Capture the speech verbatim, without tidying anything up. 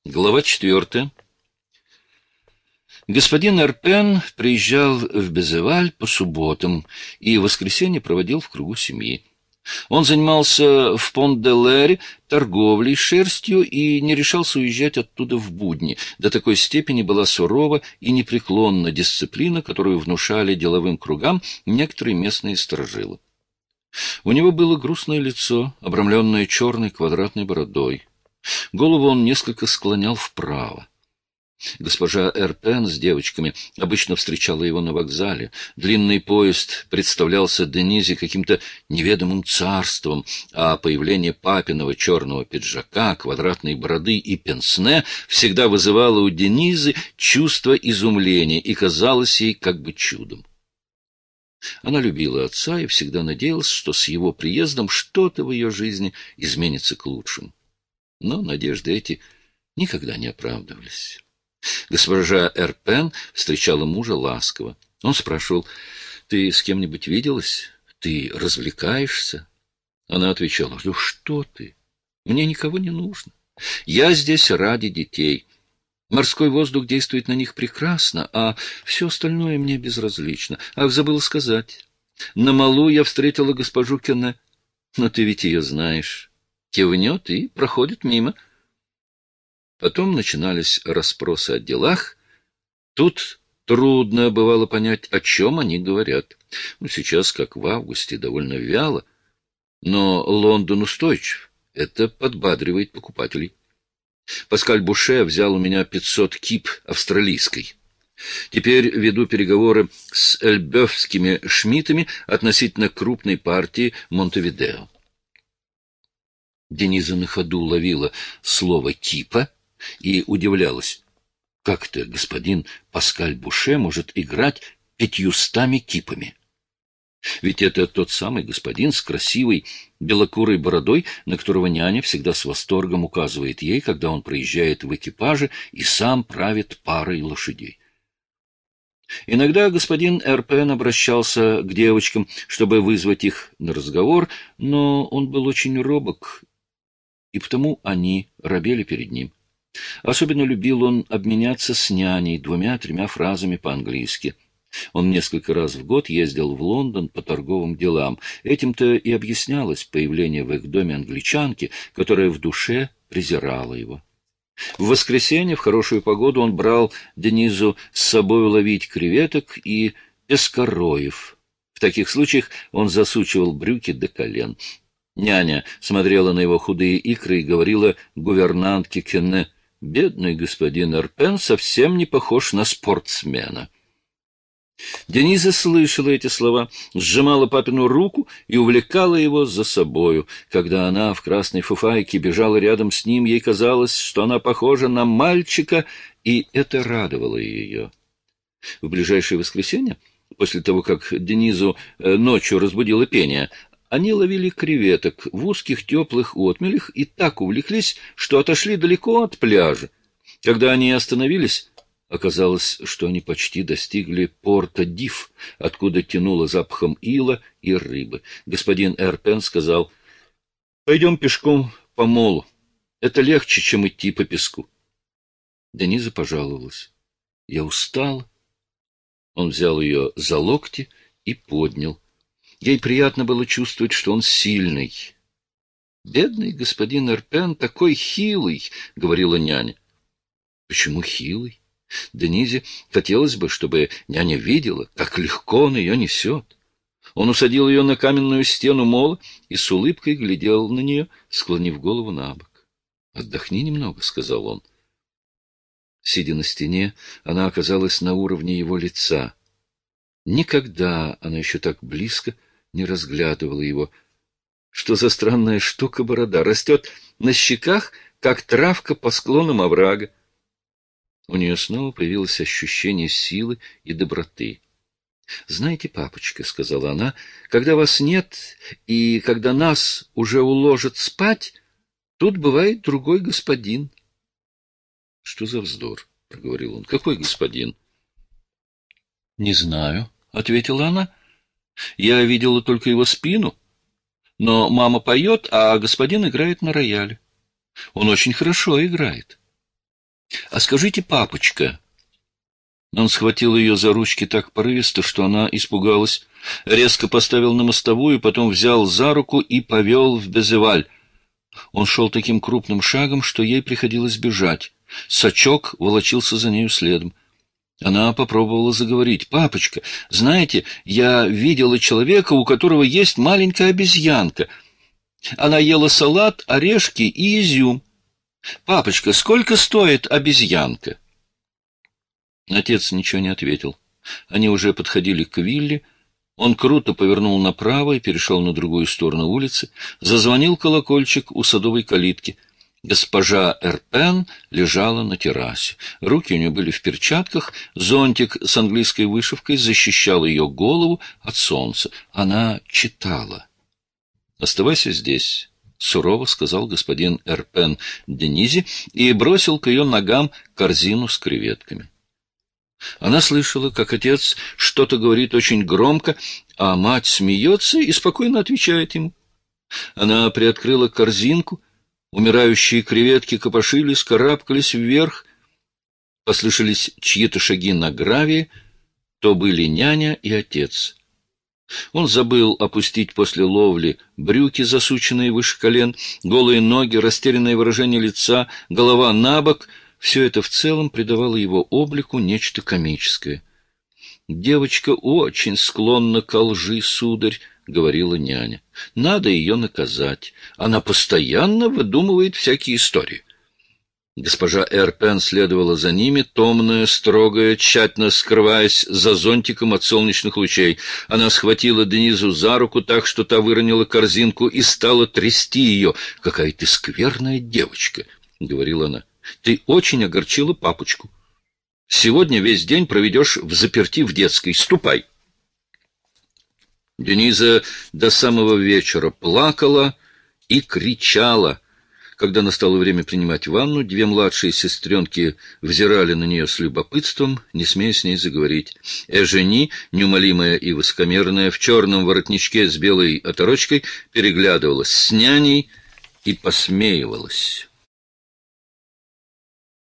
Глава четвертая. Господин Эрпен приезжал в Безеваль по субботам и в воскресенье проводил в кругу семьи. Он занимался в Пон-де-Лере торговлей шерстью и не решался уезжать оттуда в будни. До такой степени была сурова и непреклонна дисциплина, которую внушали деловым кругам некоторые местные сторожилы. У него было грустное лицо, обрамленное черной квадратной бородой. Голову он несколько склонял вправо. Госпожа Эрпен с девочками обычно встречала его на вокзале. Длинный поезд представлялся Денизе каким-то неведомым царством, а появление папиного черного пиджака, квадратной бороды и пенсне всегда вызывало у Денизы чувство изумления и казалось ей как бы чудом. Она любила отца и всегда надеялась, что с его приездом что-то в ее жизни изменится к лучшему. Но надежды эти никогда не оправдывались. Госпожа Эрпен встречала мужа ласково. Он спрашивал: «Ты с кем-нибудь виделась? Ты развлекаешься?» Она отвечала: «Ну что ты? Мне никого не нужно. Я здесь ради детей. Морской воздух действует на них прекрасно, а все остальное мне безразлично. Ах, забыла сказать. На малу я встретила госпожу Кене. Но ты ведь ее знаешь». Кивнет и проходит мимо. Потом начинались расспросы о делах. Тут трудно бывало понять, о чем они говорят. Ну, сейчас, как в августе, довольно вяло. Но Лондон устойчив. Это подбадривает покупателей. Паскаль Буше взял у меня пятьсот кип австралийской. Теперь веду переговоры с эльбёвскими шмидтами относительно крупной партии Монтевидео. Дениза на ходу ловила слово «кипа» и удивлялась, как это господин Паскаль Буше может играть пятьюстами кипами. Ведь это тот самый господин с красивой белокурой бородой, на которого няня всегда с восторгом указывает ей, когда он проезжает в экипаже и сам правит парой лошадей. Иногда господин Эрпен обращался к девочкам, чтобы вызвать их на разговор, но он был очень робок, и потому они робели перед ним. Особенно любил он обменяться с няней двумя-тремя фразами по-английски. Он несколько раз в год ездил в Лондон по торговым делам. Этим-то и объяснялось появление в их доме англичанки, которая в душе презирала его. В воскресенье в хорошую погоду он брал Денизу с собой ловить креветок и эскароев. В таких случаях он засучивал брюки до колен. Няня смотрела на его худые икры и говорила гувернантке Кене: «Бедный господин Эрпен совсем не похож на спортсмена». Дениза слышала эти слова, сжимала папину руку и увлекала его за собою. Когда она в красной фуфайке бежала рядом с ним, ей казалось, что она похожа на мальчика, и это радовало ее. В ближайшее воскресенье, после того, как Денизу ночью разбудило пение, они ловили креветок в узких теплых отмелях и так увлеклись, что отошли далеко от пляжа. Когда они остановились, оказалось, что они почти достигли порта Диф, откуда тянуло запахом ила и рыбы. Господин Эрпен сказал: «Пойдем пешком по молу. Это легче, чем идти по песку». Дениза пожаловалась: «Я устала». Он взял ее за локти и поднял. Ей приятно было чувствовать, что он сильный. «Бедный господин Эрпен такой хилый», — говорила няня. «Почему хилый? Денизе хотелось бы, чтобы няня видела, как легко он ее несет». Он усадил ее на каменную стену мола и с улыбкой глядел на нее, склонив голову на бок. «Отдохни немного», — сказал он. Сидя на стене, она оказалась на уровне его лица. Никогда она еще так близко не разглядывала его. Что за странная штука борода? Растет на щеках, как травка по склонам оврага. У нее снова появилось ощущение силы и доброты. «Знаете, папочка, — сказала она, — когда вас нет и когда нас уже уложат спать, тут бывает другой господин». «Что за вздор? — проговорил он. — Какой господин?» «Не знаю, — ответила она. — Я видела только его спину, но мама поет, а господин играет на рояле. Он очень хорошо играет». — А скажите, папочка... Он схватил ее за ручки так порывисто, что она испугалась, резко поставил на мостовую, потом взял за руку и повел в Безеваль. Он шел таким крупным шагом, что ей приходилось бежать. Сачок волочился за нею следом. Она попробовала заговорить. — Папочка, знаете, я видела человека, у которого есть маленькая обезьянка. Она ела салат, орешки и изюм. Папочка, сколько стоит обезьянка? Отец ничего не ответил. Они уже подходили к вилле. Он круто повернул направо и перешел на другую сторону улицы. Зазвонил колокольчик у садовой калитки. Госпожа Эрпен лежала на террасе. Руки у нее были в перчатках, зонтик с английской вышивкой защищал ее голову от солнца. Она читала. — Оставайся здесь, — сурово сказал господин Эрпен Денизи и бросил к ее ногам корзину с креветками. Она слышала, как отец что-то говорит очень громко, а мать смеется и спокойно отвечает ему. Она приоткрыла корзинку, умирающие креветки копошились, карабкались вверх. Послышались чьи-то шаги на гравии, то были няня и отец. Он забыл опустить после ловли брюки, засученные выше колен, голые ноги, растерянное выражение лица, голова набок — все это в целом придавало его облику нечто комическое. — Девочка очень склонна к лжи, сударь, — говорила няня. — Надо ее наказать. Она постоянно выдумывает всякие истории. Госпожа Эрпен следовала за ними, томная, строгая, тщательно скрываясь за зонтиком от солнечных лучей. Она схватила Денизу за руку так, что та выронила корзинку и стала трясти ее. — Какая ты скверная девочка, — говорила она. — Ты очень огорчила папочку. Сегодня весь день проведешь взаперти в детской. Ступай. Дениза до самого вечера плакала и кричала. Когда настало время принимать ванну, две младшие сестренки взирали на нее с любопытством, не смея с ней заговорить. Эжени, неумолимая и высокомерная, в черном воротничке с белой оторочкой, переглядывалась с няней и посмеивалась.